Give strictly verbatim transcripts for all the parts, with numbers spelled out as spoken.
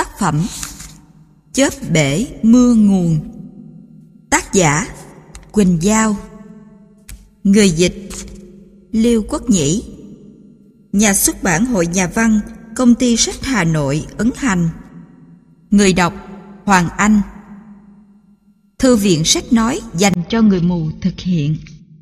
Tác phẩm Chớp bể mưa nguồn. Tác giả Quỳnh Giao. Người dịch Liêu Quốc Nhĩ. Nhà xuất bản Hội Nhà văn, Công ty sách Hà Nội ấn hành. Người đọc Hoàng Anh. Thư viện sách nói dành cho người mù thực hiện.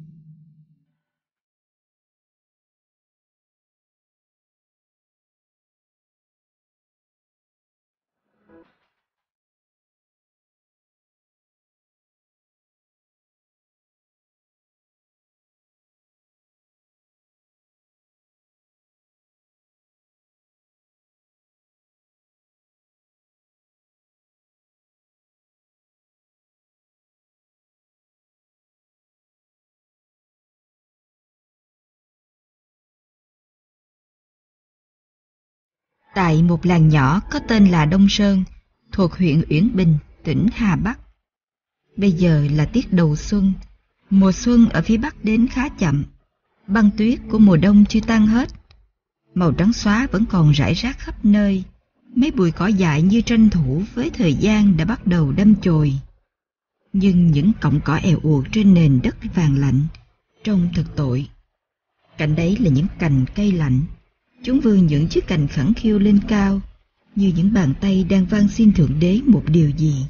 Tại một làng nhỏ có tên là Đông Sơn, thuộc huyện Uyển Bình, tỉnh Hà Bắc. Bây giờ là tiết đầu xuân. Mùa xuân ở phía Bắc đến khá chậm. Băng tuyết của mùa đông chưa tan hết. Màu trắng xóa vẫn còn rải rác khắp nơi. Mấy bụi cỏ dại như tranh thủ với thời gian đã bắt đầu đâm chồi. Nhưng những cọng cỏ èo uột trên nền đất vàng lạnh trông thật tội. Cạnh đấy là những cành cây lạnh. Chúng vươn những chiếc cành khẳng khiu lên cao, như những bàn tay đang van xin Thượng Đế một điều gì.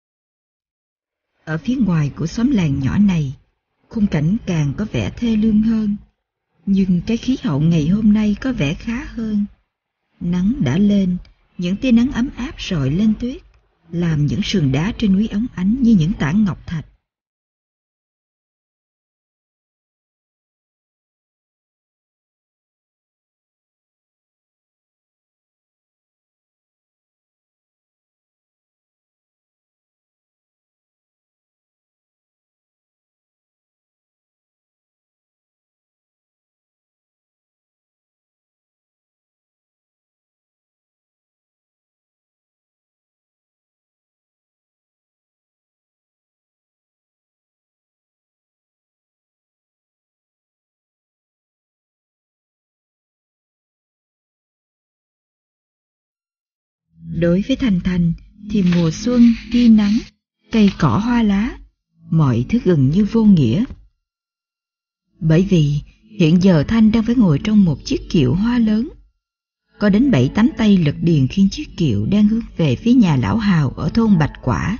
Ở phía ngoài của xóm làng nhỏ này, khung cảnh càng có vẻ thê lương hơn. Nhưng cái khí hậu ngày hôm nay có vẻ khá hơn. Nắng đã lên, những tia nắng ấm áp rọi lên tuyết, làm những sườn đá trên núi óng ánh như những tảng ngọc thạch. Đối với Thanh Thanh thì mùa xuân, tia nắng, cây cỏ hoa lá, mọi thứ gần như vô nghĩa. Bởi vì hiện giờ Thanh đang phải ngồi trong một chiếc kiệu hoa lớn. Có đến bảy tám tay lật điền khiêng chiếc kiệu đang hướng về phía nhà lão Hào ở thôn Bạch Quả.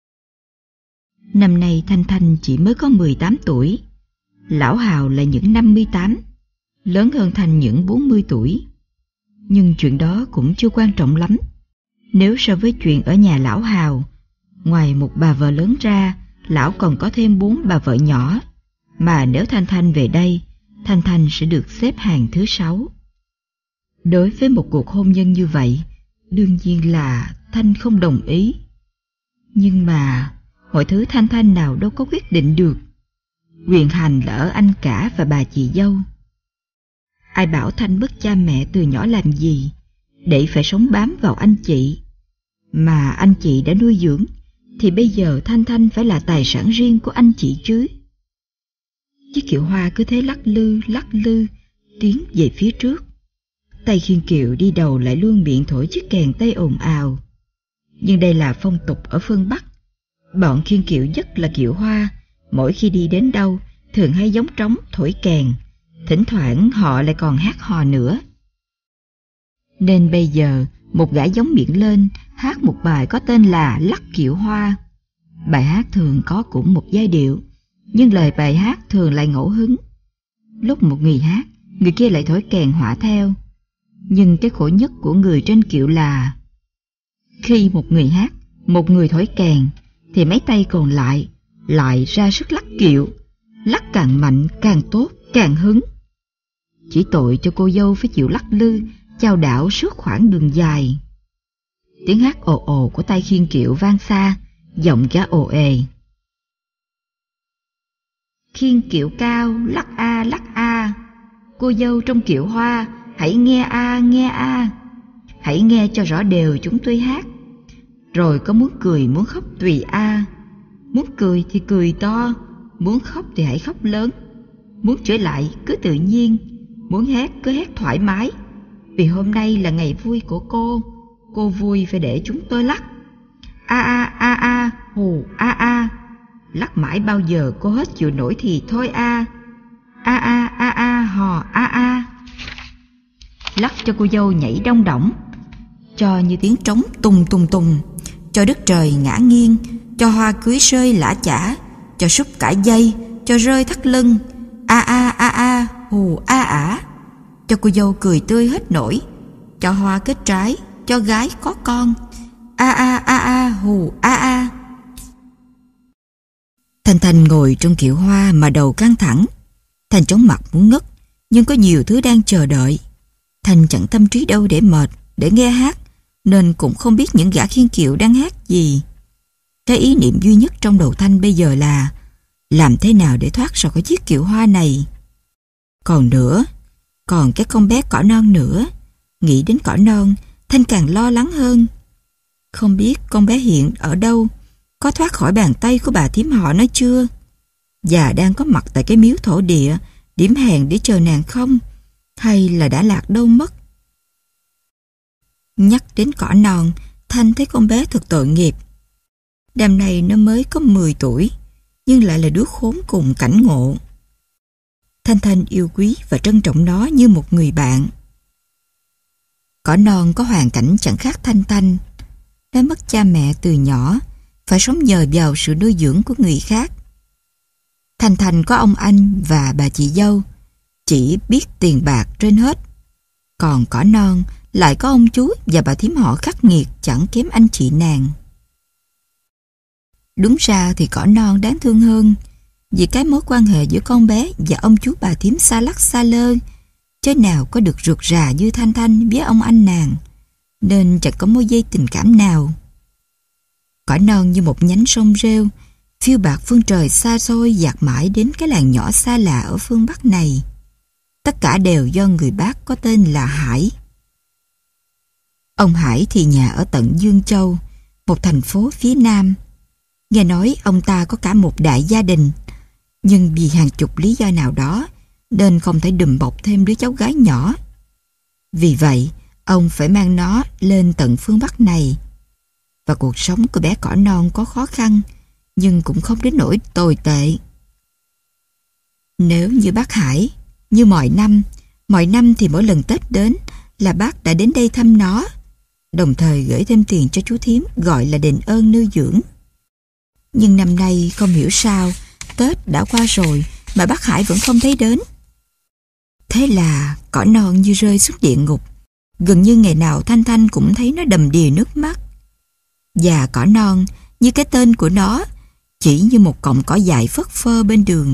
Năm nay Thanh Thanh chỉ mới có mười tám tuổi. Lão Hào là những năm mươi tám, lớn hơn Thanh những bốn mươi tuổi. Nhưng chuyện đó cũng chưa quan trọng lắm. Nếu so với chuyện ở nhà lão Hào, ngoài một bà vợ lớn ra, lão còn có thêm bốn bà vợ nhỏ, mà nếu Thanh Thanh về đây, Thanh Thanh sẽ được xếp hàng thứ sáu. Đối với một cuộc hôn nhân như vậy, đương nhiên là Thanh không đồng ý. Nhưng mà mọi thứ Thanh Thanh nào đâu có quyết định được. Quyền hành là ở anh cả và bà chị dâu. Ai bảo Thanh mất cha mẹ từ nhỏ làm gì, để phải sống bám vào anh chị. Mà anh chị đã nuôi dưỡng, thì bây giờ Thanh Thanh phải là tài sản riêng của anh chị chứ. Chiếc kiệu hoa cứ thế lắc lư, lắc lư, tiến về phía trước. Tay khiêng kiệu đi đầu lại luôn miệng thổi chiếc kèn tây ồn ào. Nhưng đây là phong tục ở phương Bắc. Bọn khiêng kiệu nhất là kiệu hoa, mỗi khi đi đến đâu, thường hay gióng trống thổi kèn. Thỉnh thoảng họ lại còn hát hò nữa. Nên bây giờ, một gã gióng miệng lên, hát một bài có tên là Lắc Kiệu Hoa. Bài hát thường có cũng một giai điệu, nhưng lời bài hát thường lại ngẫu hứng. Lúc một người hát, người kia lại thổi kèn họa theo. Nhưng cái khổ nhất của người trên kiệu là khi một người hát, một người thổi kèn, thì mấy tay còn lại lại ra sức lắc kiệu. Lắc càng mạnh, càng tốt, càng hứng. Chỉ tội cho cô dâu phải chịu lắc lư, chao đảo suốt khoảng đường dài. Tiếng hát ồ ồ của tay khiêng kiệu vang xa, giọng gã ồ ề. Khiêng kiệu cao, lắc a lắc a, cô dâu trong kiệu hoa, hãy nghe a nghe a, hãy nghe cho rõ đều chúng tôi hát. Rồi có muốn cười muốn khóc tùy a, muốn cười thì cười to, muốn khóc thì hãy khóc lớn, muốn chửi lại cứ tự nhiên, muốn hét cứ hét thoải mái. Vì hôm nay là ngày vui của cô, cô vui phải để chúng tôi lắc. A a a a, hù a a. Lắc mãi bao giờ cô hết chịu nổi thì thôi a. A a a a, hò a a. Lắc cho cô dâu nhảy đong đỏng, cho như tiếng trống tùng tùng tùng, cho đất trời ngã nghiêng, cho hoa cưới rơi lả chả, cho súp cả dây, cho rơi thắt lưng. A a a a, hù a ả. Cho cô dâu cười tươi hết nổi, cho hoa kết trái, cho gái có con. A a a a, hù a a. Thanh Thanh ngồi trong kiệu hoa mà đầu căng thẳng. Thanh chóng mặt muốn ngất, nhưng có nhiều thứ đang chờ đợi. Thanh chẳng tâm trí đâu để mệt, để nghe hát, nên cũng không biết những gã khiêng kiệu đang hát gì. Cái ý niệm duy nhất trong đầu Thanh bây giờ là làm thế nào để thoát ra khỏi chiếc kiệu hoa này. Còn nữa, còn cái con bé cỏ non nữa. Nghĩ đến cỏ non, Thanh càng lo lắng hơn. Không biết con bé hiện ở đâu, có thoát khỏi bàn tay của bà thím họ nó chưa? Và đang có mặt tại cái miếu thổ địa, điểm hẹn để chờ nàng không? Hay là đã lạc đâu mất? Nhắc đến cỏ non, Thanh thấy con bé thật tội nghiệp. Đêm nay nó mới có mười tuổi, nhưng lại là đứa khốn cùng cảnh ngộ. Thanh Thanh yêu quý và trân trọng nó như một người bạn. Cỏ non có hoàn cảnh chẳng khác Thanh Thanh. Nó mất cha mẹ từ nhỏ, phải sống nhờ vào sự nuôi dưỡng của người khác. Thanh Thanh có ông anh và bà chị dâu, chỉ biết tiền bạc trên hết. Còn cỏ non lại có ông chú và bà thím họ khắc nghiệt chẳng kém anh chị nàng. Đúng ra thì cỏ non đáng thương hơn, vì cái mối quan hệ giữa con bé và ông chú bà thím xa lắc xa lơ, chứ nào có được rượt rà như Thanh Thanh với ông anh nàng, nên chẳng có mối dây tình cảm nào. Cỏ non như một nhánh sông rêu, phiêu bạt phương trời xa xôi dạt mãi đến cái làng nhỏ xa lạ ở phương Bắc này. Tất cả đều do người bác có tên là Hải. Ông Hải thì nhà ở tận Dương Châu, một thành phố phía Nam. Nghe nói ông ta có cả một đại gia đình, nhưng vì hàng chục lý do nào đó nên không thể đùm bọc thêm đứa cháu gái nhỏ. Vì vậy, ông phải mang nó lên tận phương Bắc này. Và cuộc sống của bé cỏ non có khó khăn, nhưng cũng không đến nỗi tồi tệ. Nếu như bác Hải, như mọi năm, mọi năm thì mỗi lần Tết đến là bác đã đến đây thăm nó, đồng thời gửi thêm tiền cho chú thím gọi là đền ơn nuôi dưỡng. Nhưng năm nay không hiểu sao, Tết đã qua rồi mà bác Hải vẫn không thấy đến. Thế là cỏ non như rơi xuống địa ngục. Gần như ngày nào Thanh Thanh cũng thấy nó đầm đìa nước mắt. Và cỏ non, như cái tên của nó, chỉ như một cọng cỏ dại phất phơ bên đường.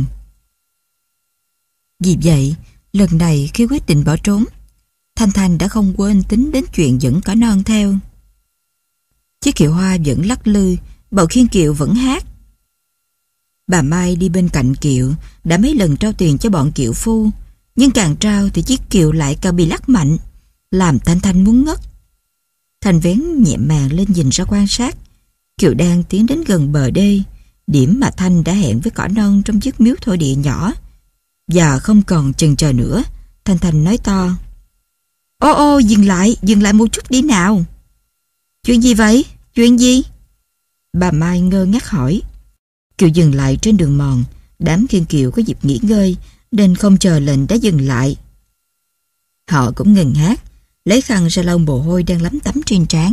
Vì vậy, lần này khi quyết định bỏ trốn, Thanh Thanh đã không quên tính đến chuyện dẫn cỏ non theo. Chiếc kiệu hoa vẫn lắc lư, bầu khiên kiệu vẫn hát. Bà Mai đi bên cạnh kiệu đã mấy lần trao tiền cho bọn kiệu phu, nhưng càng trao thì chiếc kiệu lại càng bị lắc mạnh, làm Thanh Thanh muốn ngất. Thanh vén nhẹ màn lên nhìn ra quan sát. Kiệu đang tiến đến gần bờ đê, điểm mà Thanh đã hẹn với cỏ non trong chiếc miếu thổ địa nhỏ. Và không còn chần chờ nữa, Thanh Thanh nói to: Ô ô, dừng lại, dừng lại một chút đi nào. Chuyện gì vậy? Chuyện gì? Bà Mai ngơ ngác hỏi. Kiệu dừng lại trên đường mòn, đám khiêng kiệu có dịp nghỉ ngơi nên không chờ lệnh đã dừng lại. Họ cũng ngừng hát, lấy khăn ra lau mồ hôi đang lấm tấm trên trán.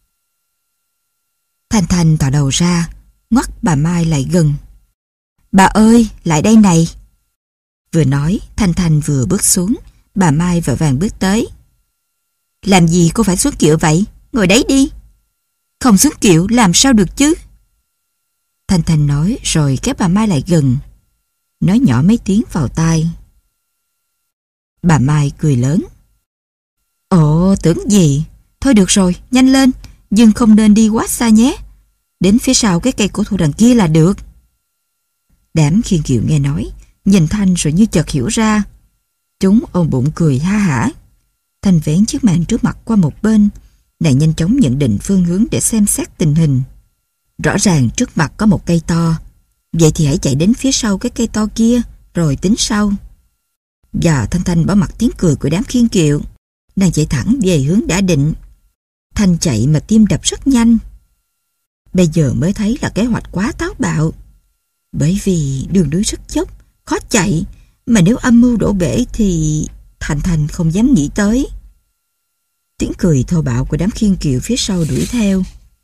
Thanh Thanh thò đầu ra, ngoắt bà Mai lại gần. Bà ơi, lại đây này. Vừa nói, Thanh Thanh vừa bước xuống, bà Mai vội vàng bước tới. Làm gì cô phải xuống kiệu vậy? Ngồi đấy đi. Không xuống kiệu làm sao được chứ? Thanh Thanh nói rồi kéo bà Mai lại gần, nói nhỏ mấy tiếng vào tai. Bà Mai cười lớn. Ồ, tưởng gì? Thôi được rồi, nhanh lên, nhưng không nên đi quá xa nhé. Đến phía sau cái cây cổ thụ đằng kia là được. Đám khiêng kiệu nghe nói, nhìn Thanh rồi như chợt hiểu ra. Chúng ôm bụng cười ha hả. Thanh vén chiếc màn trước mặt qua một bên, nàng nhanh chóng nhận định phương hướng để xem xét tình hình. Rõ ràng trước mặt có một cây to, vậy thì hãy chạy đến phía sau cái cây to kia rồi tính sau. Và Thanh Thanh bỏ mặc tiếng cười của đám khiêng kiệu, nàng chạy thẳng về hướng đã định. Thanh chạy mà tim đập rất nhanh. Bây giờ mới thấy là kế hoạch quá táo bạo. Bởi vì đường núi rất dốc, khó chạy, mà nếu âm mưu đổ bể thì Thanh Thanh không dám nghĩ tới. Tiếng cười thô bạo của đám khiên kiệu phía sau đuổi theo.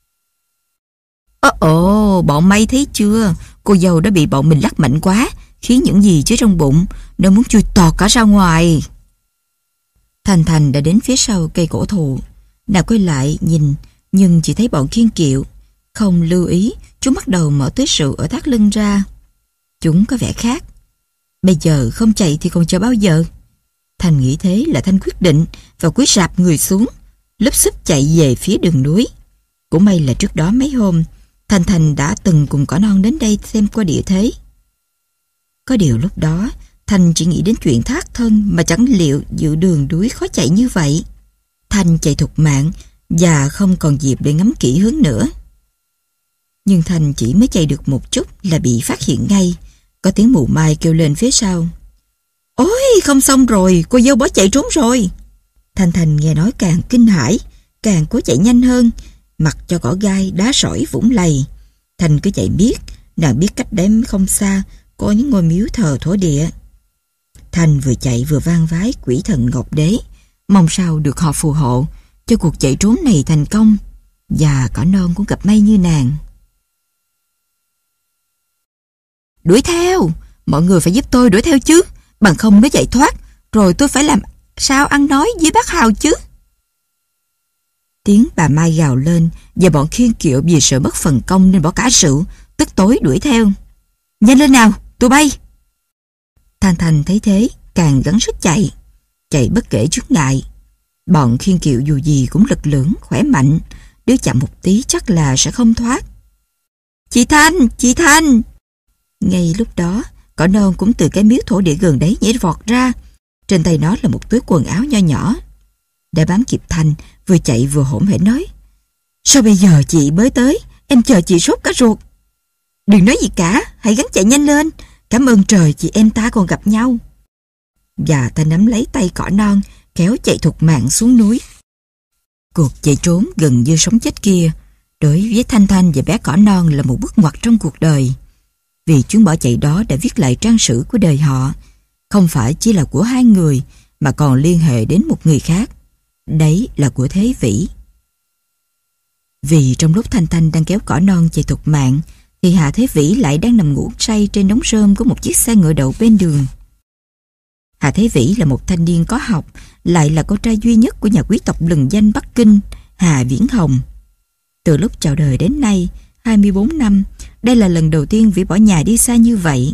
Ồ ồ, bọn mày thấy chưa? Cô dâu đã bị bọn mình lắc mạnh quá, khiến những gì chứa trong bụng nó muốn chui tọt cả ra ngoài. Thanh Thanh đã đến phía sau cây cổ thụ. Nàng quay lại nhìn, nhưng chỉ thấy bọn khiên kiệu. Không lưu ý, chúng bắt đầu mở túi rượu ở thắt lưng ra. Chúng có vẻ khác. Bây giờ không chạy thì còn chờ bao giờ? Thanh nghĩ thế là Thanh quyết định và cúi rạp người xuống, lúp xúp chạy về phía đường núi. Cũng may là trước đó mấy hôm, Thanh Thanh đã từng cùng Cỏ Non đến đây xem qua địa thế. Có điều lúc đó, Thanh chỉ nghĩ đến chuyện thác thân mà chẳng liệu dự đường núi khó chạy như vậy. Thanh chạy thục mạng và không còn dịp để ngắm kỹ hướng nữa. Nhưng Thanh chỉ mới chạy được một chút là bị phát hiện ngay. Có tiếng mụ mai kêu lên phía sau. Ôi, không xong rồi, cô dâu bỏ chạy trốn rồi. Thanh Thanh nghe nói càng kinh hãi, càng cố chạy nhanh hơn, mặc cho cỏ gai, đá sỏi vũng lầy. Thanh cứ chạy biết, nàng biết cách đếm không xa có những ngôi miếu thờ thổ địa. Thanh vừa chạy vừa vang vái quỷ thần Ngọc Đế, mong sao được họ phù hộ cho cuộc chạy trốn này thành công, và Cỏ Non cũng gặp may như nàng. Đuổi theo, mọi người phải giúp tôi đuổi theo chứ, bằng không nó chạy thoát, rồi tôi phải làm sao ăn nói với bác Hào chứ. Tiếng bà Mai gào lên, và bọn khiên kiệu vì sợ mất phần công nên bỏ cả rượu, tức tối đuổi theo. Nhanh lên nào, tụi bay. Thanh Thanh thấy thế, càng gắng sức chạy, chạy bất kể chướng ngại. Bọn khiên kiệu dù gì cũng lực lưỡng, khỏe mạnh, đứa chậm một tí chắc là sẽ không thoát. Chị Thanh, chị Thanh. Ngay lúc đó, Cỏ Non cũng từ cái miếu thổ địa gần đấy nhảy vọt ra. Trên tay nó là một túi quần áo nho nhỏ. Đã bám kịp Thanh, vừa chạy vừa hỗn hển nói. Sao bây giờ chị mới tới? Em chờ chị sốt cả ruột. Đừng nói gì cả, hãy gắng chạy nhanh lên. Cảm ơn trời chị em ta còn gặp nhau. Và ta nắm lấy tay Cỏ Non, kéo chạy thục mạng xuống núi. Cuộc chạy trốn gần như sống chết kia, đối với Thanh Thanh và bé Cỏ Non là một bước ngoặt trong cuộc đời. Vì chuyến bỏ chạy đó đã viết lại trang sử của đời họ, không phải chỉ là của hai người, mà còn liên hệ đến một người khác. Đấy là của Thế Vĩ. Vì trong lúc Thanh Thanh đang kéo Cỏ Non chạy thục mạng, thì Hạ Thế Vĩ lại đang nằm ngủ say trên đống rơm của một chiếc xe ngựa đậu bên đường. Hạ Thế Vĩ là một thanh niên có học, lại là con trai duy nhất của nhà quý tộc lừng danh Bắc Kinh, Hà Viễn Hồng. Từ lúc chào đời đến nay, hai mươi bốn năm, đây là lần đầu tiên Vĩ bỏ nhà đi xa như vậy.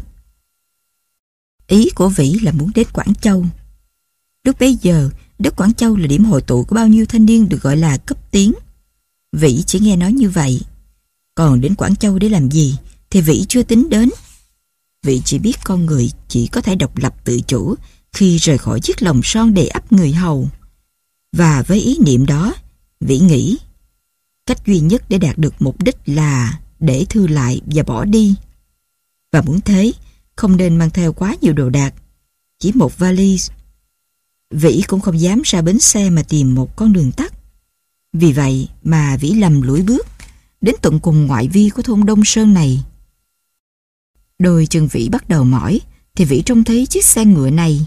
Ý của Vĩ là muốn đến Quảng Châu. Lúc bấy giờ, đất Quảng Châu là điểm hội tụ của bao nhiêu thanh niên được gọi là cấp tiến. Vĩ chỉ nghe nói như vậy. Còn đến Quảng Châu để làm gì thì Vĩ chưa tính đến. Vĩ chỉ biết con người chỉ có thể độc lập tự chủ khi rời khỏi chiếc lồng son đầy ắp người hầu. Và với ý niệm đó, Vĩ nghĩ cách duy nhất để đạt được mục đích là để thư lại và bỏ đi. Và muốn thế, không nên mang theo quá nhiều đồ đạc, chỉ một vali. Vĩ cũng không dám ra bến xe mà tìm một con đường tắt. Vì vậy mà Vĩ lầm lũi bước đến tận cùng ngoại vi của thôn Đông Sơn này. Đôi chân Vĩ bắt đầu mỏi thì Vĩ trông thấy chiếc xe ngựa này.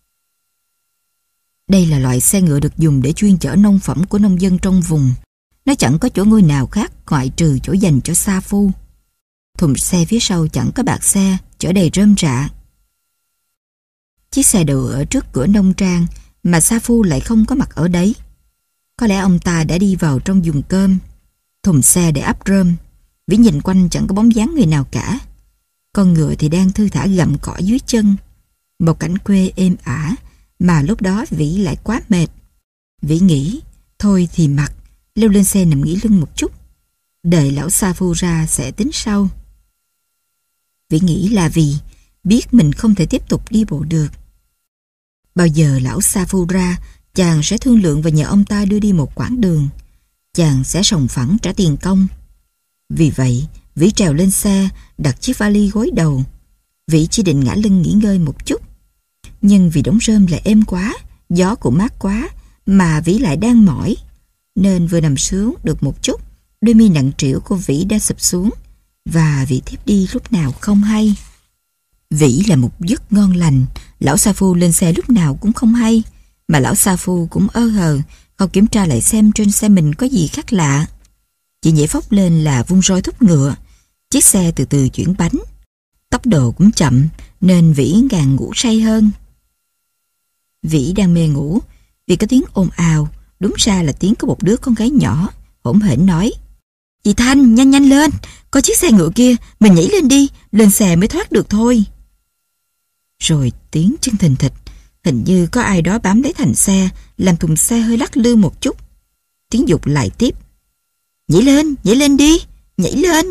Đây là loại xe ngựa được dùng để chuyên chở nông phẩm của nông dân trong vùng. Nó chẳng có chỗ ngồi nào khác ngoại trừ chỗ dành cho sa phu. Thùng xe phía sau chẳng có bạc xe, chở đầy rơm rạ. Chiếc xe đậu ở trước cửa nông trang mà sa phu lại không có mặt ở đấy. Có lẽ ông ta đã đi vào trong dùng cơm. Thùng xe để ắp rơm. Vĩ nhìn quanh chẳng có bóng dáng người nào cả. Con ngựa thì đang thư thả gặm cỏ dưới chân. Một cảnh quê êm ả mà lúc đó Vĩ lại quá mệt. Vĩ nghĩ thôi thì mặc, leo lên xe nằm nghỉ lưng một chút, đợi lão sa phu ra sẽ tính sau. Vĩ nghĩ là vì biết mình không thể tiếp tục đi bộ được. Bao giờ lão sa phu ra, chàng sẽ thương lượng và nhờ ông ta đưa đi một quãng đường. Chàng sẽ sòng phẳng trả tiền công. Vì vậy, Vĩ trèo lên xe, đặt chiếc vali gối đầu. Vĩ chỉ định ngã lưng nghỉ ngơi một chút. Nhưng vì đống rơm lại êm quá, gió cũng mát quá, mà Vĩ lại đang mỏi. nên vừa nằm xuống được một chút, đôi mi nặng trĩu của Vĩ đã sụp xuống và Vĩ thiếp đi lúc nào không hay. Vĩ là một giấc ngon lành, lão Sa Phu lên xe lúc nào cũng không hay, mà lão Sa Phu cũng ơ hờ, không kiểm tra lại xem trên xe mình có gì khác lạ. Chỉ nhảy phóc lên là vung roi thúc ngựa, chiếc xe từ từ chuyển bánh. Tốc độ cũng chậm nên Vĩ càng ngủ say hơn. Vĩ đang mê ngủ vì có tiếng ồn ào, đúng ra là tiếng của một đứa con gái nhỏ, hỗn hển nói: "Chị Thanh, nhanh nhanh lên, có chiếc xe ngựa kia, mình nhảy lên đi, lên xe mới thoát được thôi." Rồi tiếng chân thình thịch, hình như có ai đó bám lấy thành xe, làm thùng xe hơi lắc lư một chút. Tiếng giục lại tiếp: "Nhảy lên, nhảy lên đi, nhảy lên."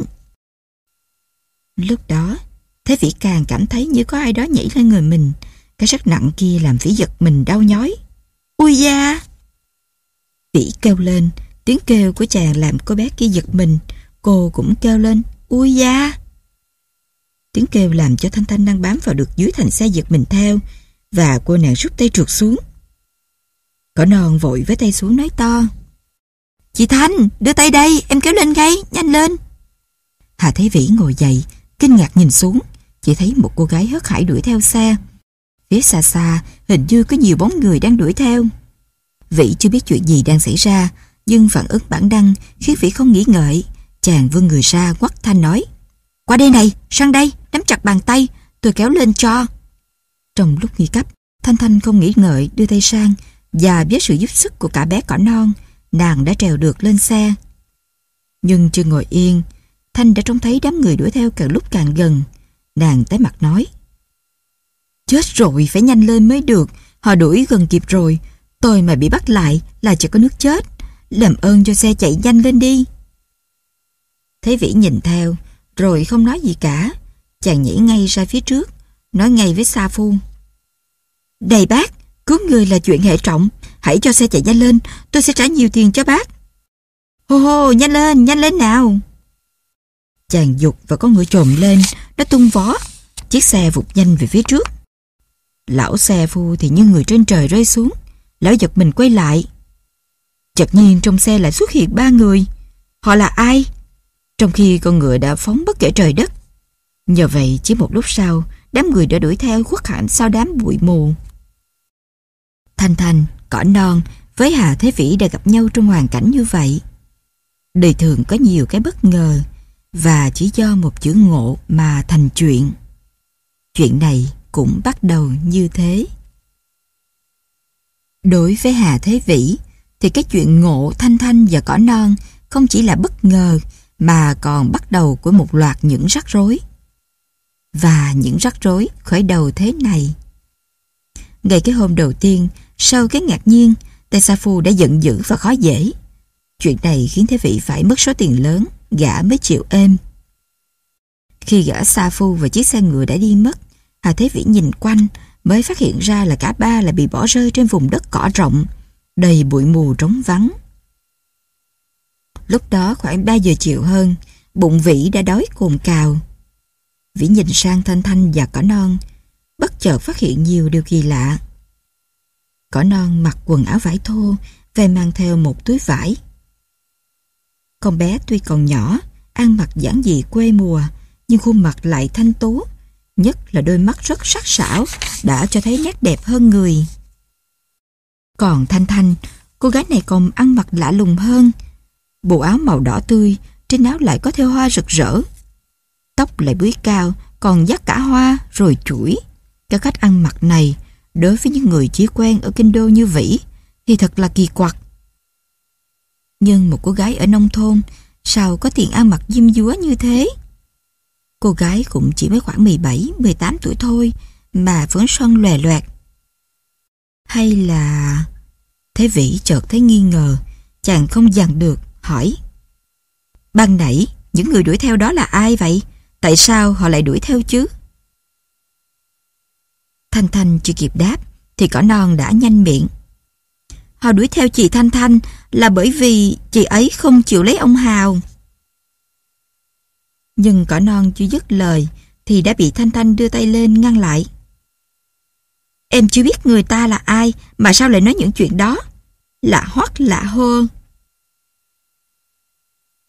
Lúc đó, Thế Vĩ càng cảm thấy như có ai đó nhảy lên người mình. Cái rất nặng kia làm Vĩ giật mình đau nhói. "Ui da!" Vĩ kêu lên, tiếng kêu của chàng làm cô bé kia giật mình. Cô cũng kêu lên, "Ui da!" Tiếng kêu làm cho Thanh Thanh đang bám vào được dưới thành xe giật mình theo, và cô nàng rút tay trượt xuống. Cỏ non vội với tay xuống nói to: "Chị Thanh, đưa tay đây, em kéo lên ngay, nhanh lên." Hà Thế Vĩ ngồi dậy, kinh ngạc nhìn xuống, chỉ thấy một cô gái hớt hải đuổi theo xe. Phía xa xa, hình như có nhiều bóng người đang đuổi theo. Vĩ chưa biết chuyện gì đang xảy ra, nhưng phản ứng bản năng khiến Vĩ không nghĩ ngợi. Chàng vươn người ra quắt Thanh nói: "Qua đây này, sang đây, nắm chặt bàn tay, tôi kéo lên cho." Trong lúc nguy cấp, Thanh Thanh không nghĩ ngợi đưa tay sang, và với sự giúp sức của cả bé cỏ non, nàng đã trèo được lên xe. Nhưng chưa ngồi yên, Thanh đã trông thấy đám người đuổi theo càng lúc càng gần. Nàng tái mặt nói: "Chết rồi, phải nhanh lên mới được, họ đuổi gần kịp rồi, tôi mà bị bắt lại là chỉ có nước chết, làm ơn cho xe chạy nhanh lên đi." Thế Vĩ nhìn theo, rồi không nói gì cả. Chàng nhảy ngay ra phía trước, nói ngay với Sa Phu: "Này bác, cứu người là chuyện hệ trọng, hãy cho xe chạy nhanh lên, tôi sẽ trả nhiều tiền cho bác." "Hô hô, nhanh lên, nhanh lên nào." Chàng giục và con ngựa trồm lên, nó tung vó, chiếc xe vụt nhanh về phía trước. Lão Sa Phu thì như người trên trời rơi xuống, lão giật mình quay lại. Chợt nhiên trong xe lại xuất hiện ba người. Họ là ai? Trong khi con ngựa đã phóng bất kể trời đất. Nhờ vậy chỉ một lúc sau, đám người đã đuổi theo khuất hẳn sau đám bụi mù. Thanh Thanh, Cỏ Non với Hà Thế Vĩ đã gặp nhau trong hoàn cảnh như vậy. Đời thường có nhiều cái bất ngờ, và chỉ do một chữ ngộ mà thành chuyện. Chuyện này cũng bắt đầu như thế. Đối với Hà Thế Vĩ thì cái chuyện ngộ Thanh Thanh và Cỏ Non không chỉ là bất ngờ mà còn bắt đầu của một loạt những rắc rối. Và những rắc rối khởi đầu thế này. Ngày cái hôm đầu tiên, sau cái ngạc nhiên, tay Sa Phu đã giận dữ và khó dễ. Chuyện này khiến Thế Vĩ phải mất số tiền lớn, gã mới chịu êm. Khi gã Sa Phu và chiếc xe ngựa đã đi mất, Hà Thế Vĩ nhìn quanh mới phát hiện ra là cả ba là bị bỏ rơi trên vùng đất cỏ rộng, đầy bụi mù trống vắng. Lúc đó khoảng ba giờ chiều hơn, bụng Vĩ đã đói cồn cào. Vĩ nhìn sang Thanh Thanh và Cỏ Non, bất chợt phát hiện nhiều điều kỳ lạ. Cỏ Non mặc quần áo vải thô và mang theo một túi vải. Con bé tuy còn nhỏ, ăn mặc giản dị quê mùa, nhưng khuôn mặt lại thanh tú, nhất là đôi mắt rất sắc sảo đã cho thấy nét đẹp hơn người. Còn Thanh Thanh, cô gái này còn ăn mặc lạ lùng hơn. Bộ áo màu đỏ tươi, trên áo lại có thêu hoa rực rỡ. Tóc lại búi cao, còn dắt cả hoa rồi chuỗi. Cái cách ăn mặc này, đối với những người chỉ quen ở kinh đô như Vĩ, thì thật là kỳ quặc. Nhưng một cô gái ở nông thôn, sao có tiền ăn mặc diêm dúa như thế? Cô gái cũng chỉ mới khoảng mười bảy, mười tám tuổi thôi, mà vẫn son lòe loẹt. Hay là... Thế Vĩ chợt thấy nghi ngờ, chàng không dằn được, hỏi: "Ban nãy, những người đuổi theo đó là ai vậy? Tại sao họ lại đuổi theo chứ?" Thanh Thanh chưa kịp đáp, thì Cỏ Non đã nhanh miệng: "Họ đuổi theo chị Thanh Thanh là bởi vì chị ấy không chịu lấy ông Hào." Nhưng Cỏ Non chưa dứt lời thì đã bị Thanh Thanh đưa tay lên ngăn lại. "Em chưa biết người ta là ai mà sao lại nói những chuyện đó? Lạ hoắc lạ hơ."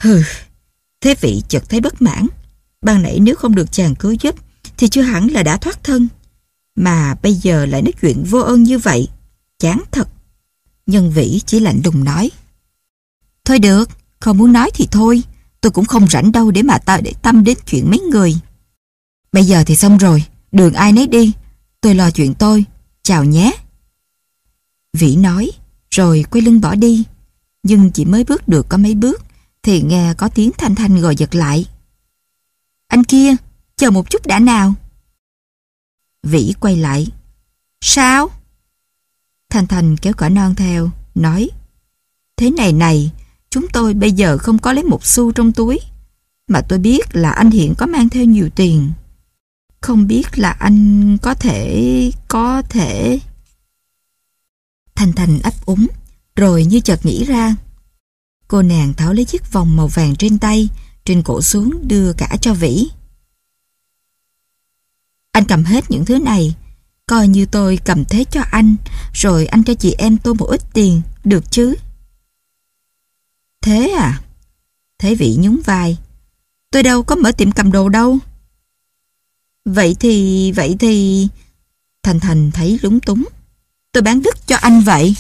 Hừ, Thế Vị chợt thấy bất mãn. Ban nãy nếu không được chàng cứu giúp thì chưa hẳn là đã thoát thân, mà bây giờ lại nói chuyện vô ơn như vậy, chán thật. Nhân Vĩ chỉ lạnh lùng nói: Thôi được, không muốn nói thì thôi, tôi cũng không rảnh đâu để mà ta để tâm đến chuyện mấy người. Bây giờ thì xong rồi, đường ai nấy đi, tôi lo chuyện tôi, chào nhé. Vĩ nói, rồi quay lưng bỏ đi. Nhưng chỉ mới bước được có mấy bước thì nghe có tiếng Thanh Thanh gọi giật lại: Anh kia, chờ một chút đã nào. Vĩ quay lại: Sao? Thanh Thanh kéo Cỏ Non theo, nói: Thế này này, chúng tôi bây giờ không có lấy một xu trong túi, mà tôi biết là anh hiện có mang theo nhiều tiền. Không biết là anh có thể... có thể... Thanh Thanh ấp úng, rồi như chợt nghĩ ra. Cô nàng tháo lấy chiếc vòng màu vàng trên tay, trên cổ xuống đưa cả cho Vĩ. Anh cầm hết những thứ này, coi như tôi cầm thế cho anh, rồi anh cho chị em tôi một ít tiền, được chứ? Thế à? Thế Vĩ nhún vai: Tôi đâu có mở tiệm cầm đồ đâu. Vậy thì... vậy thì... Thanh Thanh thấy lúng túng: Tôi bán đứt cho anh vậy.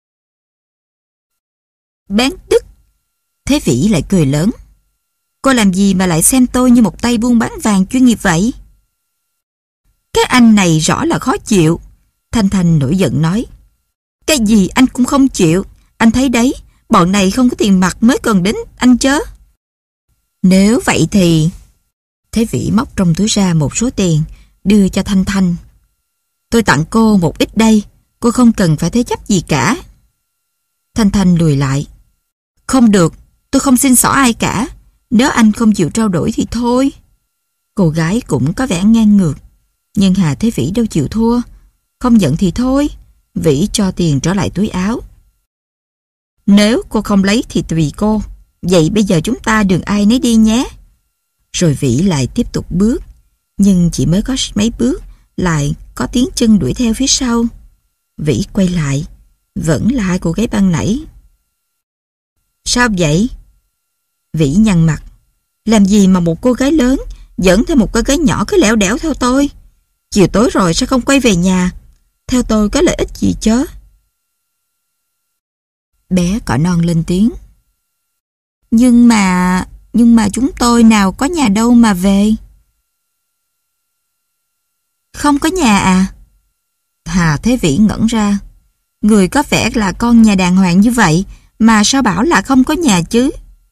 Bán đứt? Thế Vĩ lại cười lớn: Cô làm gì mà lại xem tôi như một tay buôn bán vàng chuyên nghiệp vậy? Cái anh này rõ là khó chịu. Thanh Thanh nổi giận nói: Cái gì anh cũng không chịu. Anh thấy đấy, bọn này không có tiền mặt mới cần đến anh chớ. Nếu vậy thì... Thế Vĩ móc trong túi ra một số tiền, đưa cho Thanh Thanh. Tôi tặng cô một ít đây, cô không cần phải thế chấp gì cả. Thanh Thanh lùi lại: Không được, tôi không xin xỏ ai cả. Nếu anh không chịu trao đổi thì thôi. Cô gái cũng có vẻ ngang ngược, nhưng Hà Thế Vĩ đâu chịu thua. Không giận thì thôi. Vĩ cho tiền trở lại túi áo. Nếu cô không lấy thì tùy cô. Vậy bây giờ chúng ta đường ai nấy đi nhé. Rồi Vĩ lại tiếp tục bước. Nhưng chỉ mới có mấy bước, lại có tiếng chân đuổi theo phía sau. Vĩ quay lại, vẫn là hai cô gái ban nãy. Sao vậy? Vĩ nhăn mặt: Làm gì mà một cô gái lớn dẫn theo một cô gái nhỏ cứ lẻo đẻo theo tôi? Chiều tối rồi sao không quay về nhà? Theo tôi có lợi ích gì chớ? Bé Cỏ Non lên tiếng: Nhưng mà... Nhưng mà chúng tôi nào có nhà đâu mà về. Không có nhà à? Hà Thế Vĩ ngẩn ra. Người có vẻ là con nhà đàng hoàng như vậy mà sao bảo là không có nhà chứ?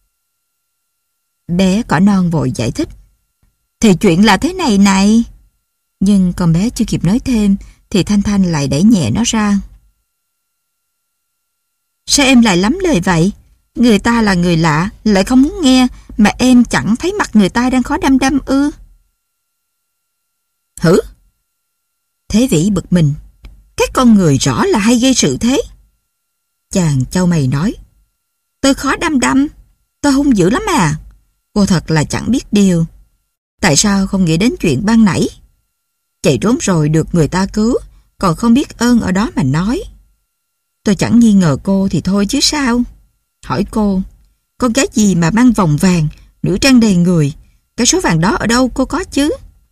Bé Cỏ Non vội giải thích: Thì chuyện là thế này này. Nhưng con bé chưa kịp nói thêm thì Thanh Thanh lại đẩy nhẹ nó ra. Sao em lại lắm lời vậy? Người ta là người lạ, lại không muốn nghe, mà em chẳng thấy mặt người ta đang khó đăm đăm ư? Hử? Thế Vĩ bực mình: Các con người rõ là hay gây sự thế. Chàng chau mày nói: Tôi khó đăm đăm, tôi hung dữ lắm à. Cô thật là chẳng biết điều. Tại sao không nghĩ đến chuyện ban nãy? Chạy trốn rồi được người ta cứu, còn không biết ơn ở đó mà nói. Tôi chẳng nghi ngờ cô thì thôi chứ sao. Hỏi cô, con gái gì mà mang vòng vàng, nữ trang đầy người, cái số vàng đó ở đâu cô có chứ?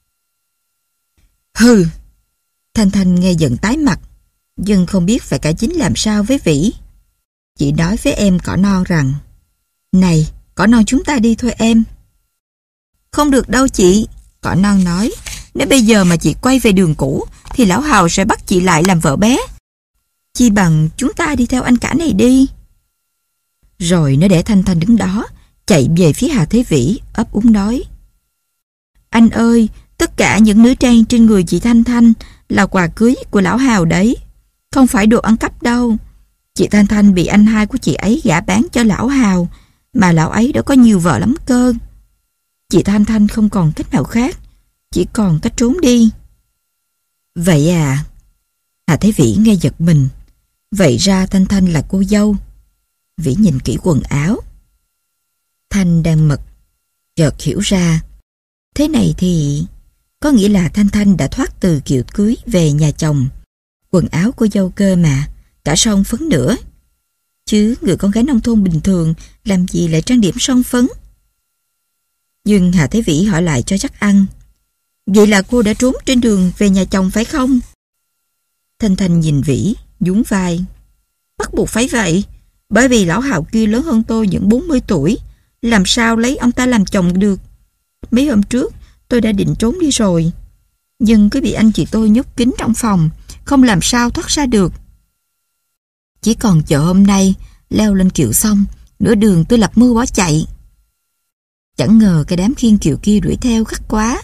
Hừ. Thanh Thanh nghe giận tái mặt, nhưng không biết phải cải chính làm sao với Vĩ. Chị nói với em Cỏ Non rằng: Này, Cỏ Non, chúng ta đi thôi em. Không được đâu chị, Cỏ Non nói. Nếu bây giờ mà chị quay về đường cũ thì lão Hào sẽ bắt chị lại làm vợ bé. Chi bằng chúng ta đi theo anh cả này đi. Rồi nó để Thanh Thanh đứng đó, chạy về phía Hà Thế Vĩ, ấp úng nói: Anh ơi, tất cả những nữ trang trên người chị Thanh Thanh là quà cưới của lão Hào đấy, không phải đồ ăn cắp đâu. Chị Thanh Thanh bị anh hai của chị ấy gả bán cho lão Hào, mà lão ấy đã có nhiều vợ lắm cơ. Chị Thanh Thanh không còn cách nào khác, chỉ còn cách trốn đi. Vậy à? Hà Thế Vĩ nghe giật mình. Vậy ra Thanh Thanh là cô dâu. Vĩ nhìn kỹ quần áo. Thanh đang mật, chợt hiểu ra. Thế này thì có nghĩa là Thanh Thanh đã thoát từ kiệu cưới về nhà chồng. Quần áo của dâu cơ mà, cả son phấn nữa. Chứ người con gái nông thôn bình thường làm gì lại trang điểm son phấn. Nhưng Hà Thế Vĩ hỏi lại cho chắc ăn. Vậy là cô đã trốn trên đường về nhà chồng phải không? Thanh Thanh nhìn Vĩ, nhún vai. Bắt buộc phải vậy, bởi vì lão Hào kia lớn hơn tôi những bốn mươi tuổi, làm sao lấy ông ta làm chồng được. Mấy hôm trước tôi đã định trốn đi rồi, nhưng cứ bị anh chị tôi nhốt kín trong phòng, không làm sao thoát ra được. Chỉ còn chờ hôm nay leo lên kiệu xong, nửa đường tôi lập mưu bỏ chạy. Chẳng ngờ cái đám khiên kiệu kia đuổi theo gắt quá.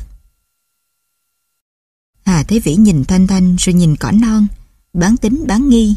Hà Thế Vĩ nhìn Thanh Thanh rồi nhìn Cỏ Non, bán tính bán nghi.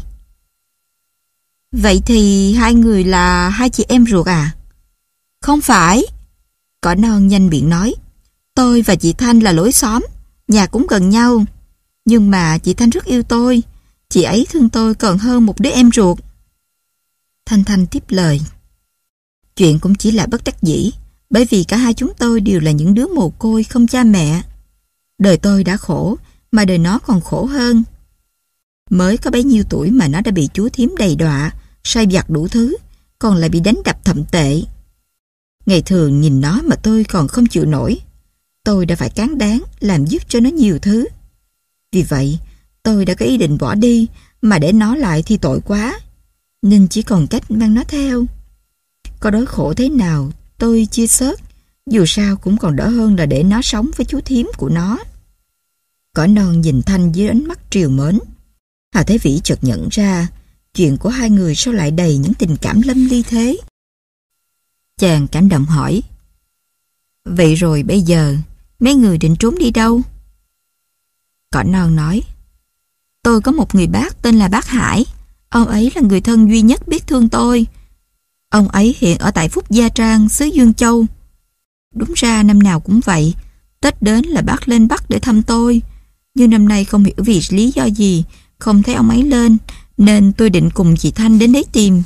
Vậy thì hai người là hai chị em ruột à? Không phải. Cỏ Non nhanh miệng nói. Tôi và chị Thanh là lối xóm, nhà cũng gần nhau. Nhưng mà chị Thanh rất yêu tôi, chị ấy thương tôi còn hơn một đứa em ruột. Thanh Thanh tiếp lời. Chuyện cũng chỉ là bất đắc dĩ, bởi vì cả hai chúng tôi đều là những đứa mồ côi không cha mẹ. Đời tôi đã khổ, mà đời nó còn khổ hơn. Mới có bấy nhiêu tuổi mà nó đã bị chú thím đầy đọa, sai vặt đủ thứ, còn lại bị đánh đập thậm tệ. Ngày thường nhìn nó mà tôi còn không chịu nổi. Tôi đã phải cán đáng làm giúp cho nó nhiều thứ. Vì vậy, tôi đã có ý định bỏ đi, mà để nó lại thì tội quá, nên chỉ còn cách mang nó theo. Có đói khổ thế nào, tôi chia sớt, dù sao cũng còn đỡ hơn là để nó sống với chú thím của nó. Cỏ Non nhìn Thanh với ánh mắt trìu mến. Hà Thế Vĩ chợt nhận ra, chuyện của hai người sao lại đầy những tình cảm lâm ly thế. Chàng cảm động hỏi. Vậy rồi bây giờ, mấy người định trốn đi đâu? Cỏ Non nói. Tôi có một người bác tên là bác Hải. Ông ấy là người thân duy nhất biết thương tôi. Ông ấy hiện ở tại Phúc Gia Trang, xứ Dương Châu. Đúng ra năm nào cũng vậy, Tết đến là bác lên Bắc để thăm tôi. Nhưng năm nay không hiểu vì lý do gì, không thấy ông ấy lên, nên tôi định cùng chị Thanh đến đấy tìm.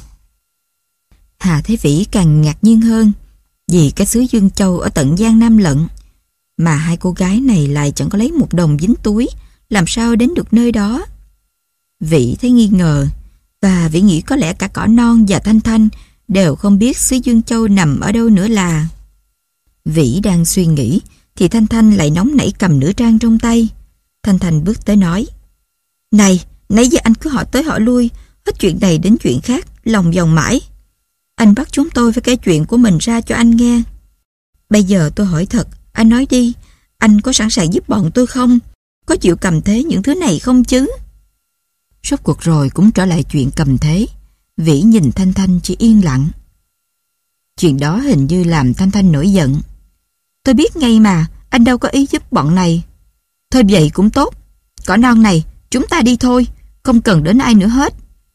Hà Thế Vĩ càng ngạc nhiên hơn, vì cái xứ Dương Châu ở tận Giang Nam lận, mà hai cô gái này lại chẳng có lấy một đồng dính túi, làm sao đến được nơi đó. Vĩ thấy nghi ngờ, và Vĩ nghĩ có lẽ cả Cỏ Non và Thanh Thanh đều không biết xứ Dương Châu nằm ở đâu nữa là. Vĩ đang suy nghĩ, thì Thanh Thanh lại nóng nảy cầm nửa trang trong tay. Thanh Thanh bước tới nói. Này, nãy giờ anh cứ hỏi tới hỏi lui, hết chuyện này đến chuyện khác, lòng vòng mãi. Anh bắt chúng tôi phải kể chuyện của mình ra cho anh nghe. Bây giờ tôi hỏi thật, anh nói đi, anh có sẵn sàng giúp bọn tôi không? Có chịu cầm thế những thứ này không chứ? Rốt cuộc rồi cũng trở lại chuyện cầm thế. Vĩ nhìn Thanh Thanh chỉ yên lặng. Chuyện đó hình như làm Thanh Thanh nổi giận. Tôi biết ngay mà, anh đâu có ý giúp bọn này. Thôi vậy cũng tốt. Cỏ Non này, chúng ta đi thôi, không cần đến ai nữa hết.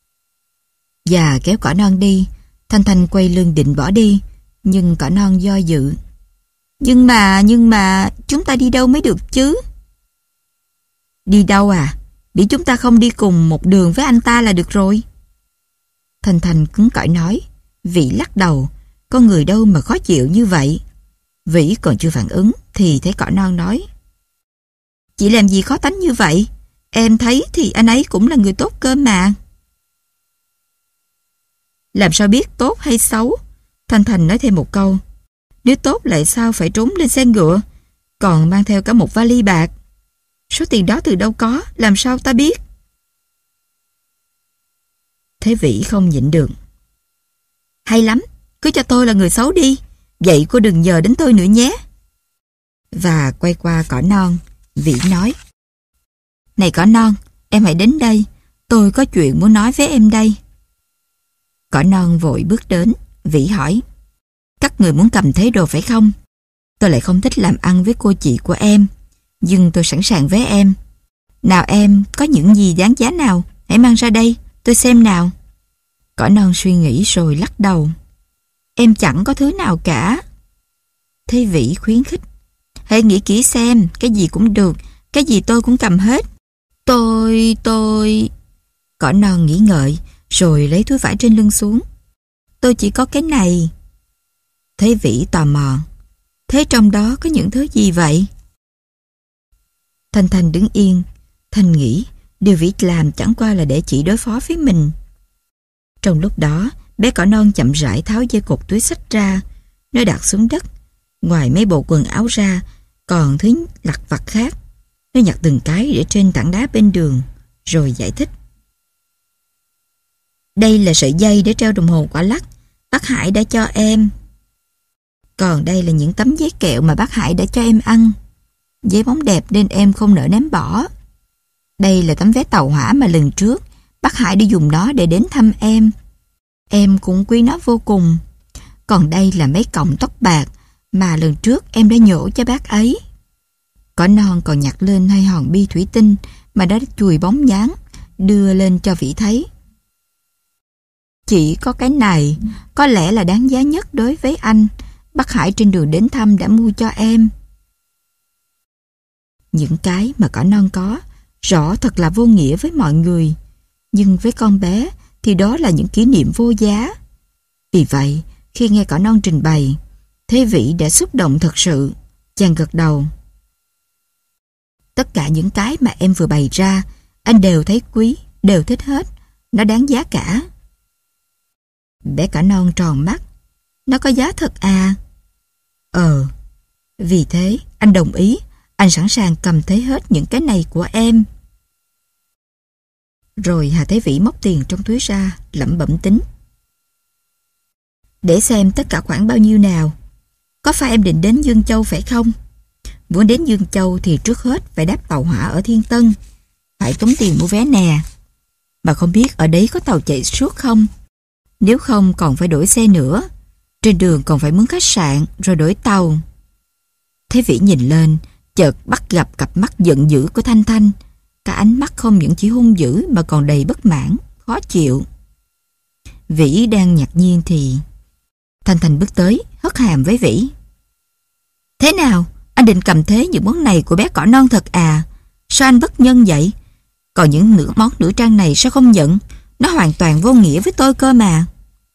Và kéo Cỏ Non đi. Thanh Thanh quay lưng định bỏ đi, nhưng Cỏ Non do dự. Nhưng mà, nhưng mà, chúng ta đi đâu mới được chứ? Đi đâu à? Để chúng ta không đi cùng một đường với anh ta là được rồi. Thanh Thanh cứng cỏi nói. Vĩ lắc đầu, con người đâu mà khó chịu như vậy. Vĩ còn chưa phản ứng, thì thấy Cỏ Non nói. Chị làm gì khó tánh như vậy? Em thấy thì anh ấy cũng là người tốt cơ mà. Làm sao biết tốt hay xấu? Thanh Thanh nói thêm một câu. Nếu tốt lại sao phải trốn lên xe ngựa, còn mang theo cả một vali bạc. Số tiền đó từ đâu có, làm sao ta biết? Thế Vĩ không nhịn được. Hay lắm, cứ cho tôi là người xấu đi, vậy cô đừng nhờ đến tôi nữa nhé. Và quay qua Cỏ Non, Vĩ nói. Này Cỏ Non, em hãy đến đây, tôi có chuyện muốn nói với em đây. Cỏ Non vội bước đến. Vĩ hỏi. Các người muốn cầm thế đồ phải không? Tôi lại không thích làm ăn với cô chị của em, nhưng tôi sẵn sàng với em. Nào em, có những gì đáng giá nào? Hãy mang ra đây, tôi xem nào. Cỏ Non suy nghĩ rồi lắc đầu. Em chẳng có thứ nào cả. Thế Vĩ khuyến khích. Hãy nghĩ kỹ xem, cái gì cũng được, cái gì tôi cũng cầm hết. Tôi, tôi... Cỏ Non nghĩ ngợi, rồi lấy túi vải trên lưng xuống. Tôi chỉ có cái này. Thế Vĩ tò mò. Thế trong đó có những thứ gì vậy? Thanh Thanh đứng yên. Thanh nghĩ điều Vĩ làm chẳng qua là để chị đối phó với mình. Trong lúc đó, bé cỏ non chậm rãi tháo dây cột túi xách ra. Nó đặt xuống đất. Ngoài mấy bộ quần áo ra, còn thứ lặt vặt khác. Nó nhặt từng cái để trên tảng đá bên đường, rồi giải thích. Đây là sợi dây để treo đồng hồ quả lắc bác Hải đã cho em. Còn đây là những tấm giấy kẹo mà bác Hải đã cho em ăn. Giấy bóng đẹp nên em không nỡ ném bỏ. Đây là tấm vé tàu hỏa mà lần trước bác Hải đi dùng nó để đến thăm em. Em cũng quý nó vô cùng. Còn đây là mấy cọng tóc bạc mà lần trước em đã nhổ cho bác ấy. Cỏ non còn nhặt lên hai hòn bi thủy tinh mà đã chùi bóng dáng, đưa lên cho Vĩ thấy. Chỉ có cái này có lẽ là đáng giá nhất đối với anh. Bác Hải trên đường đến thăm đã mua cho em. Những cái mà cỏ non có rõ thật là vô nghĩa với mọi người, nhưng với con bé thì đó là những kỷ niệm vô giá. Vì vậy, khi nghe cỏ non trình bày, Thế Vĩ đã xúc động thật sự. Chàng gật đầu. Tất cả những cái mà em vừa bày ra, anh đều thấy quý, đều thích hết. Nó đáng giá cả. Bé cỏ non tròn mắt. Nó có giá thật à? Ờ. Vì thế, anh đồng ý. Anh sẵn sàng cầm thấy hết những cái này của em. Rồi Hà Thế Vĩ móc tiền trong túi ra, lẩm bẩm tính. Để xem tất cả khoảng bao nhiêu nào. Có phải em định đến Dương Châu phải không? Muốn đến Dương Châu thì trước hết phải đáp tàu hỏa ở Thiên Tân. Phải tốn tiền mua vé nè. Mà không biết ở đấy có tàu chạy suốt không? Nếu không còn phải đổi xe nữa. Trên đường còn phải mướn khách sạn rồi đổi tàu. Thế Vĩ nhìn lên, chợt bắt gặp cặp mắt giận dữ của Thanh Thanh. Cả ánh mắt không những chỉ hung dữ mà còn đầy bất mãn, khó chịu. Vĩ đang ngạc nhiên thì Thanh Thanh bước tới, hất hàm với Vĩ. Thế nào? Anh định cầm thế những món này của bé cỏ non thật à? Sao anh bất nhân vậy? Còn những nửa món nữ trang này sao không nhận? Nó hoàn toàn vô nghĩa với tôi cơ mà.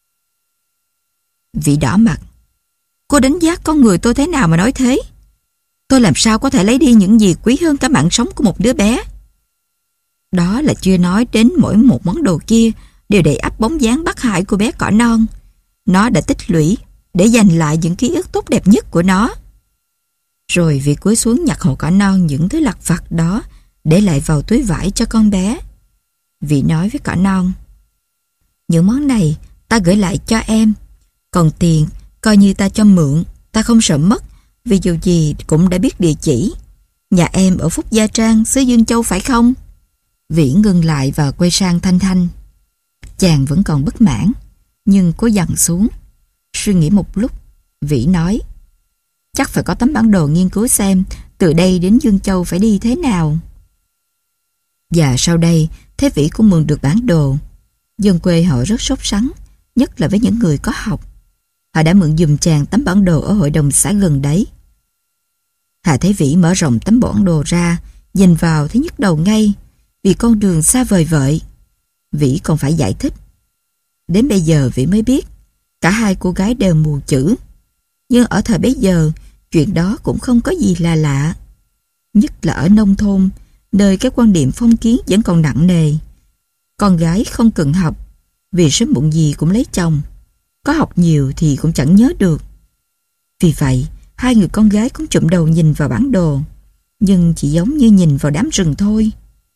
Vĩ đỏ mặt. Cô đánh giá con người tôi thế nào mà nói thế? Tôi làm sao có thể lấy đi những gì quý hơn cả mạng sống của một đứa bé? Đó là chưa nói đến mỗi một món đồ kia đều đầy ắp bóng dáng bác Hải của bé cỏ non. Nó đã tích lũy để giành lại những ký ức tốt đẹp nhất của nó. Rồi Vĩ cúi xuống nhặt hộ cỏ non những thứ lặt vặt đó để lại vào túi vải cho con bé. Vĩ nói với cỏ non. Những món này ta gửi lại cho em. Còn tiền coi như ta cho mượn. Ta không sợ mất, vì dù gì cũng đã biết địa chỉ. Nhà em ở Phúc Gia Trang, xứ Dương Châu phải không? Vĩ ngưng lại và quay sang Thanh Thanh. Chàng vẫn còn bất mãn, nhưng cố dằn xuống. Suy nghĩ một lúc, Vĩ nói. Chắc phải có tấm bản đồ nghiên cứu xem từ đây đến Dương Châu phải đi thế nào. Và sau đây, Thế Vĩ cũng mượn được bản đồ. Dân quê họ rất sốt sắng, nhất là với những người có học. Họ đã mượn giùm chàng tấm bản đồ ở hội đồng xã gần đấy. Hà Thế Vĩ mở rộng tấm bản đồ ra, nhìn vào thấy nhức đầu ngay, vì con đường xa vời vợi. Vĩ còn phải giải thích. Đến bây giờ Vĩ mới biết, cả hai cô gái đều mù chữ. Nhưng ở thời bấy giờ, chuyện đó cũng không có gì là lạ. Nhất là ở nông thôn, nơi cái quan niệm phong kiến vẫn còn nặng nề. Con gái không cần học, vì sớm muộn gì cũng lấy chồng. Có học nhiều thì cũng chẳng nhớ được. Vì vậy, hai người con gái cũng chụm đầu nhìn vào bản đồ, nhưng chỉ giống như nhìn vào đám rừng thôi.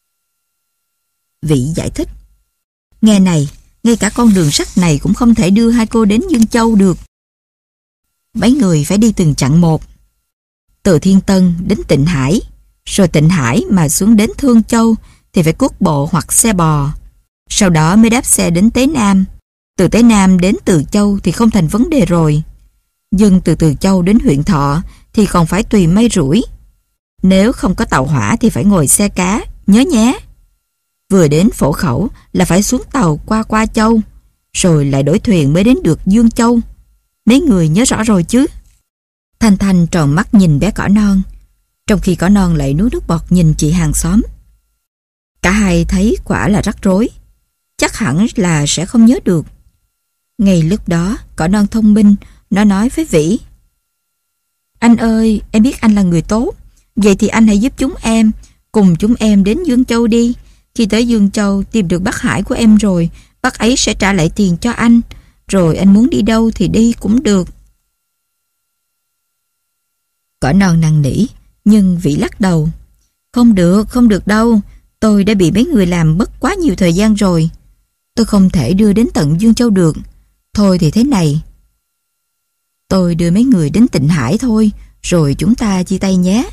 Vĩ giải thích. Nghe này, ngay cả con đường sắt này cũng không thể đưa hai cô đến Dương Châu được. Mấy người phải đi từng chặng một. Từ Thiên Tân đến Tịnh Hải, rồi Tịnh Hải mà xuống đến Thương Châu thì phải cuốc bộ hoặc xe bò. Sau đó mới đáp xe đến Tế Nam. Từ Tế Nam đến Từ Châu thì không thành vấn đề rồi. Nhưng từ Từ Châu đến huyện Thọ thì còn phải tùy mây rủi. Nếu không có tàu hỏa thì phải ngồi xe cá, nhớ nhé. Vừa đến Phổ Khẩu là phải xuống tàu qua Qua Châu, rồi lại đổi thuyền mới đến được Dương Châu. Mấy người nhớ rõ rồi chứ? Thanh Thanh tròn mắt nhìn bé cỏ non, trong khi cỏ non lại nuốt nước bọt nhìn chị hàng xóm. Cả hai thấy quả là rắc rối, chắc hẳn là sẽ không nhớ được. Ngay lúc đó, cỏ non thông minh, nó nói với Vĩ. Anh ơi, em biết anh là người tốt, vậy thì anh hãy giúp chúng em, cùng chúng em đến Dương Châu đi. Khi tới Dương Châu tìm được bác Hải của em rồi, bác ấy sẽ trả lại tiền cho anh, rồi anh muốn đi đâu thì đi cũng được. Cỏ non năn nỉ, nhưng Vĩ lắc đầu. Không được, không được đâu. Tôi đã bị mấy người làm mất quá nhiều thời gian rồi. Tôi không thể đưa đến tận Dương Châu được. Thôi thì thế này. Tôi đưa mấy người đến Tịnh Hải thôi, rồi chúng ta chia tay nhé.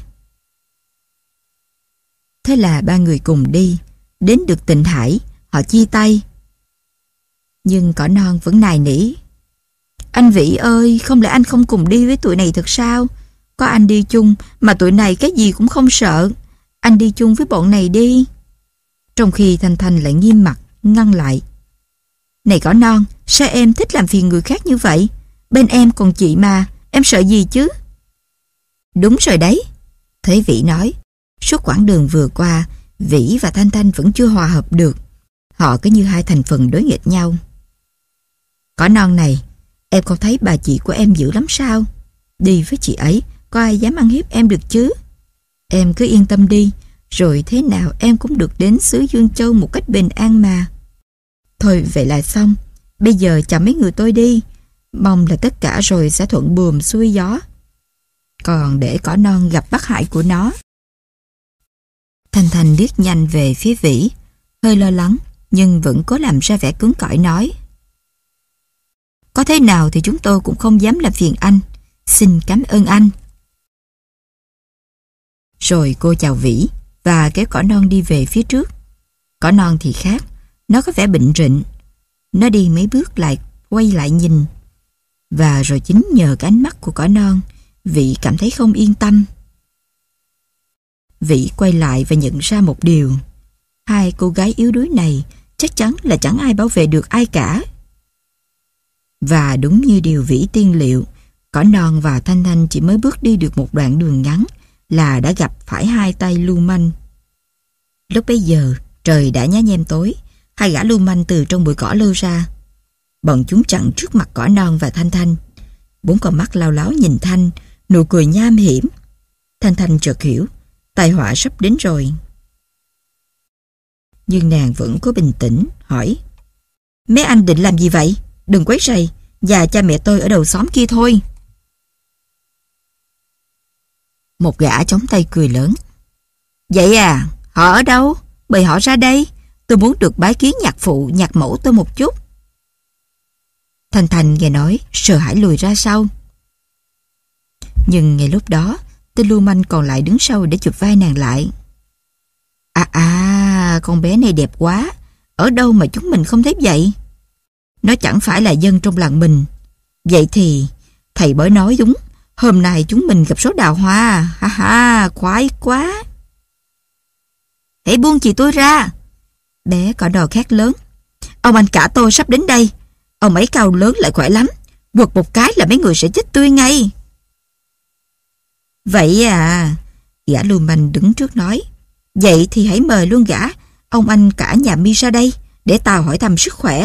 Thế là ba người cùng đi. Đến được Tịnh Hải, họ chia tay. Nhưng cỏ non vẫn nài nỉ. Anh Vĩ ơi, không lẽ anh không cùng đi với tụi này thật sao? Có anh đi chung mà tụi này cái gì cũng không sợ. Anh đi chung với bọn này đi. Trong khi Thanh Thanh lại nghiêm mặt, ngăn lại. Này cỏ non, sao em thích làm phiền người khác như vậy? Bên em còn chị mà, em sợ gì chứ? Đúng rồi đấy, Thế Vĩ nói. Suốt quãng đường vừa qua, Vĩ và Thanh Thanh vẫn chưa hòa hợp được. Họ cứ như hai thành phần đối nghịch nhau. Cỏ non này, em không thấy bà chị của em dữ lắm sao? Đi với chị ấy, có ai dám ăn hiếp em được chứ? Em cứ yên tâm đi, rồi thế nào em cũng được đến xứ Dương Châu một cách bình an mà. Thôi vậy là xong, bây giờ chào mấy người tôi đi. Mong là tất cả rồi sẽ thuận buồm xuôi gió. Còn để cỏ non gặp bất hại của nó. Thanh Thanh liếc nhanh về phía Vĩ, hơi lo lắng, nhưng vẫn cố làm ra vẻ cứng cỏi nói. Có thế nào thì chúng tôi cũng không dám làm phiền anh. Xin cảm ơn anh. Rồi cô chào Vĩ và kéo cỏ non đi về phía trước. Cỏ non thì khác, nó có vẻ bệnh rịnh. Nó đi mấy bước lại quay lại nhìn. Và rồi chính nhờ cái ánh mắt của cỏ non, Vĩ cảm thấy không yên tâm. Vĩ quay lại và nhận ra một điều. Hai cô gái yếu đuối này chắc chắn là chẳng ai bảo vệ được ai cả. Và đúng như điều Vĩ tiên liệu, cỏ non và Thanh Thanh chỉ mới bước đi được một đoạn đường ngắn là đã gặp phải hai tay lưu manh. Lúc bấy giờ, trời đã nhá nhem tối, hai gã lưu manh từ trong bụi cỏ lơ ra. Bọn chúng chặn trước mặt cỏ non và Thanh Thanh. Bốn con mắt lao láo nhìn Thanh, nụ cười nham hiểm. Thanh Thanh chợt hiểu, tai họa sắp đến rồi. Nhưng nàng vẫn có bình tĩnh, hỏi. Mấy anh định làm gì vậy? Đừng quấy rầy, và cha mẹ tôi ở đầu xóm kia thôi. Một gã chống tay cười lớn. Vậy à, họ ở đâu? Mời họ ra đây, tôi muốn được bái kiến nhạc phụ, nhạc mẫu tôi một chút. Thanh Thanh nghe nói, sợ hãi lùi ra sau. Nhưng ngay lúc đó, tên lưu manh còn lại đứng sau để chụp vai nàng lại. À à, con bé này đẹp quá, ở đâu mà chúng mình không thấy vậy? Nó chẳng phải là dân trong làng mình. Vậy thì, thầy bói nói đúng, hôm nay chúng mình gặp số đào hoa, ha ha, khoái quá. Hãy buông chị tôi ra. Bé cỏ đò khác lớn. Ông anh cả tôi sắp đến đây. Ông ấy cao lớn lại khỏe lắm. Quật một cái là mấy người sẽ chết tươi ngay. Vậy à, gã lưu manh đứng trước nói. Vậy thì hãy mời luôn gã, ông anh cả nhà mi ra đây, để tao hỏi thăm sức khỏe.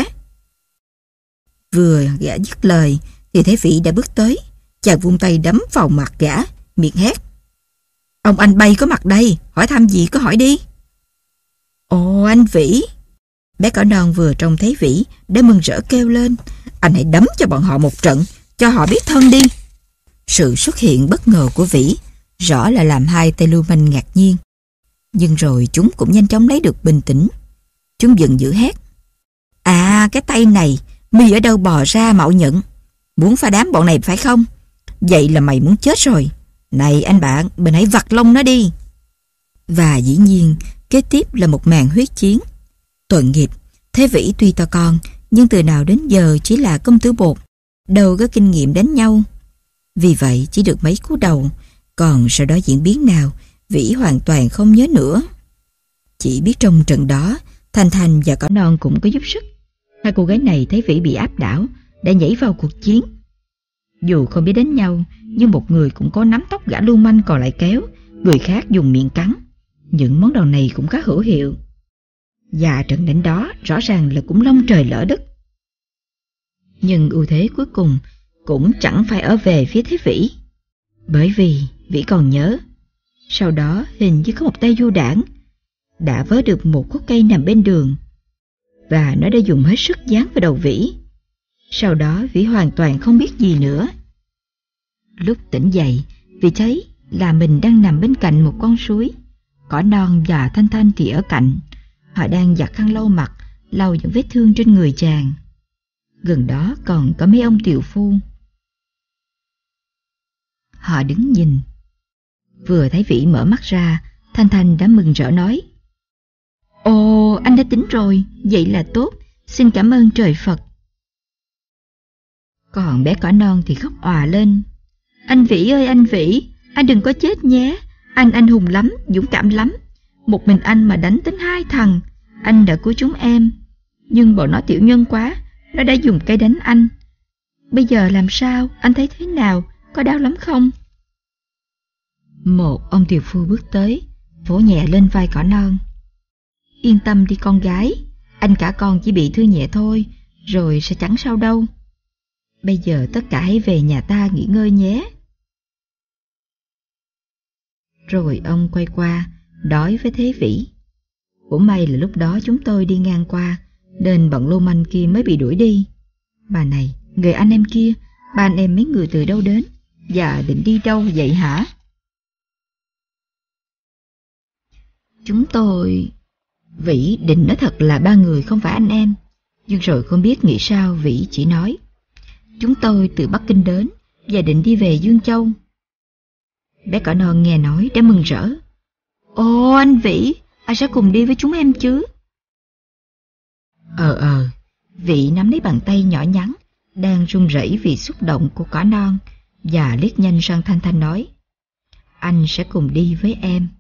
Vừa gã dứt lời, thì thấy Vĩ đã bước tới. Chàng vung tay đấm vào mặt gã, miệng hét. Ông anh bay có mặt đây, hỏi thăm gì có hỏi đi. Ồ anh Vĩ. Bé cỏ non vừa trông thấy Vĩ đã mừng rỡ kêu lên. Anh hãy đấm cho bọn họ một trận, cho họ biết thân đi. Sự xuất hiện bất ngờ của Vĩ rõ là làm hai tay lưu manh ngạc nhiên. Nhưng rồi chúng cũng nhanh chóng lấy được bình tĩnh. Chúng giận dữ hét. À cái tay này, mi ở đâu bò ra mạo nhận? Muốn phá đám bọn này phải không? Vậy là mày muốn chết rồi. Này anh bạn, mình hãy vặt lông nó đi. Và dĩ nhiên, kế tiếp là một màn huyết chiến. Tội nghiệp, Thế Vĩ tuy to con, nhưng từ nào đến giờ chỉ là công tử bột, đâu có kinh nghiệm đánh nhau. Vì vậy chỉ được mấy cú đầu, còn sau đó diễn biến nào, Vĩ hoàn toàn không nhớ nữa. Chỉ biết trong trận đó, Thanh Thanh và cỏ non cũng có giúp sức. Hai cô gái này thấy Vĩ bị áp đảo, đã nhảy vào cuộc chiến. Dù không biết đánh nhau, nhưng một người cũng có nắm tóc gã lưu manh còn lại kéo, người khác dùng miệng cắn. Những món đồ này cũng khá hữu hiệu. Và trận đánh đó rõ ràng là cũng long trời lỡ đất. Nhưng ưu thế cuối cùng cũng chẳng phải ở về phía Thế Vĩ. Bởi vì Vĩ còn nhớ, sau đó hình như có một tay vô đảng đã vớ được một khúc cây nằm bên đường. và nó đã dùng hết sức dán vào đầu Vĩ. Sau đó Vĩ hoàn toàn không biết gì nữa. Lúc tỉnh dậy, Vĩ thấy là mình đang nằm bên cạnh một con suối. Cỏ Non và Thanh Thanh thì ở cạnh. Họ đang giặt khăn lau mặt, lau những vết thương trên người chàng. Gần đó còn có mấy ông tiều phu. Họ đứng nhìn. Vừa thấy Vĩ mở mắt ra, Thanh Thanh đã mừng rỡ nói: "Ồ, anh đã tỉnh rồi, vậy là tốt, xin cảm ơn trời Phật." Còn bé Cỏ Non thì khóc òa lên: "Anh Vĩ ơi anh Vĩ, anh đừng có chết nhé, anh anh hùng lắm, dũng cảm lắm. Một mình anh mà đánh đến hai thằng, anh đã cứu chúng em. Nhưng bọn nó tiểu nhân quá, nó đã dùng cây đánh anh. Bây giờ làm sao, anh thấy thế nào, có đau lắm không?" Một ông tiều phu bước tới, vỗ nhẹ lên vai Cỏ Non: "Yên tâm đi con gái, anh cả con chỉ bị thương nhẹ thôi, rồi sẽ chẳng sao đâu. Bây giờ tất cả hãy về nhà ta nghỉ ngơi nhé." Rồi ông quay qua, nói với Thế Vĩ: "Cũng may là lúc đó chúng tôi đi ngang qua, nên bọn lưu manh kia mới bị đuổi đi. Bà này, người anh em kia, ba anh em mấy người từ đâu đến, và định đi đâu vậy hả?" "Chúng tôi..." Vĩ định nói thật là ba người không phải anh em, nhưng rồi không biết nghĩ sao Vĩ chỉ nói: "Chúng tôi từ Bắc Kinh đến và định đi về Dương Châu." Bé Cỏ Non nghe nói đã mừng rỡ: "Ồ anh Vĩ, anh sẽ cùng đi với chúng em chứ?" Ờ ờ, Vĩ nắm lấy bàn tay nhỏ nhắn, đang run rẩy vì xúc động của Cỏ Non, và liếc nhanh sang Thanh Thanh nói: "Anh sẽ cùng đi với em."